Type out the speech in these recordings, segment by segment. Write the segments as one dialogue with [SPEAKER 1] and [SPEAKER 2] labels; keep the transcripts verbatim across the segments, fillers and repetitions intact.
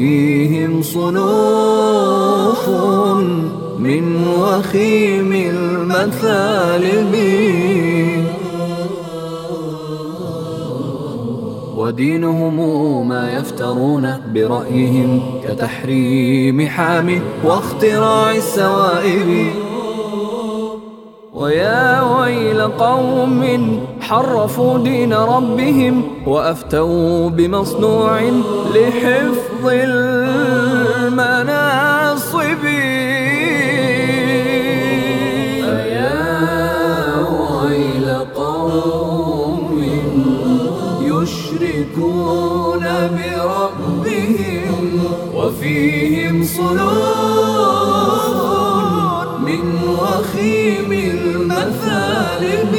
[SPEAKER 1] وفيهم صنوف من وخيم المثالب، ودينهم ما يفترون برأيهم كتحريم حام واختراع السوائب. ويا ويل قوم حرفوا دين ربهم وأفتوا بمصنوع لحفظ المناصب. فيا ويل قوم يشركون بربهم وفيهم صنوف من وخيم المثالب،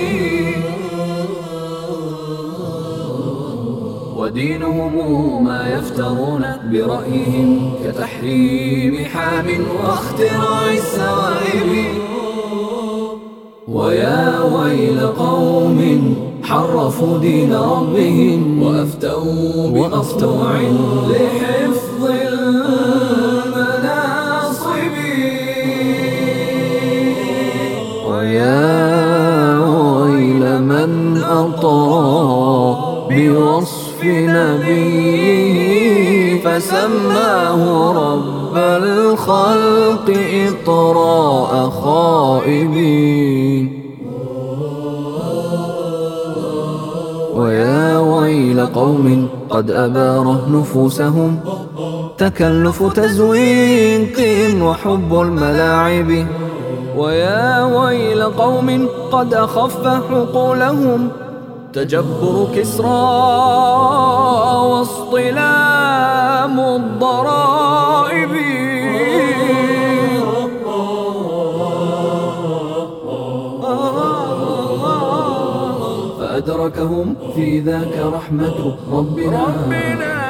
[SPEAKER 1] ودينهم ما يفترون برأيهم كتحريم حام واختراع السوائب. ويا ويل قوم حرفوا دين ربهم وأفتوا بمصنوع لحفظ المناصب. ويا ويل من أطاع بوصف نبيه فسماه رب الخلق إطراء خائبين. ويا ويل قوم قد أباره نفوسهم تكلف تزويق وحب الملاعب. ويا ويل قوم قد أخف حقولهم تجبر كسرى واصطلام الضرائب. فأدركهم في ذاك رحمة ربنا, ربنا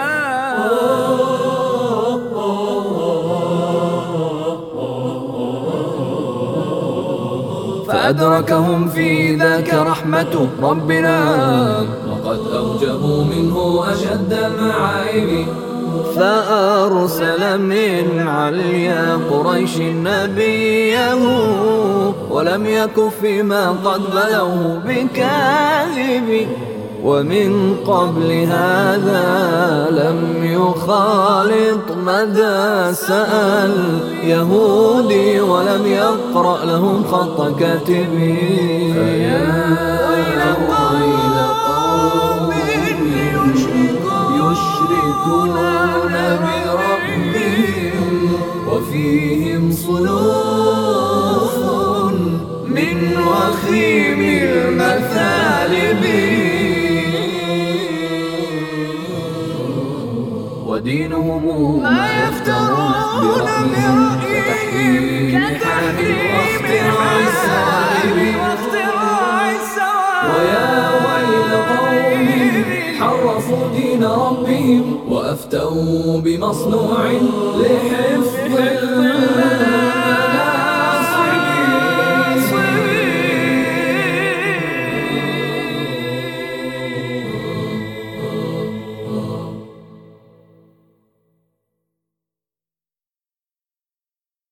[SPEAKER 1] فأدركهم في ذاك رحمة ربنا وقد أوجبوا منه أشد المعايب. فأرسل من عليا قريش نبيه ولم يك فيما قد بلوه بكاذب. ومن قبل هذا لم يخالط مدى سأل يهودي ولم يقرأ لهم خط كاتبين. فيا ويل قوم يشركون بربهم وفيهم صنوف من وخيم المثالب، ودينهم ما يفترون برأيهم كتحريم حام واختراع السوائب. ويا ويل قوم حرفوا دين ربهم وأفتوا بمصنوع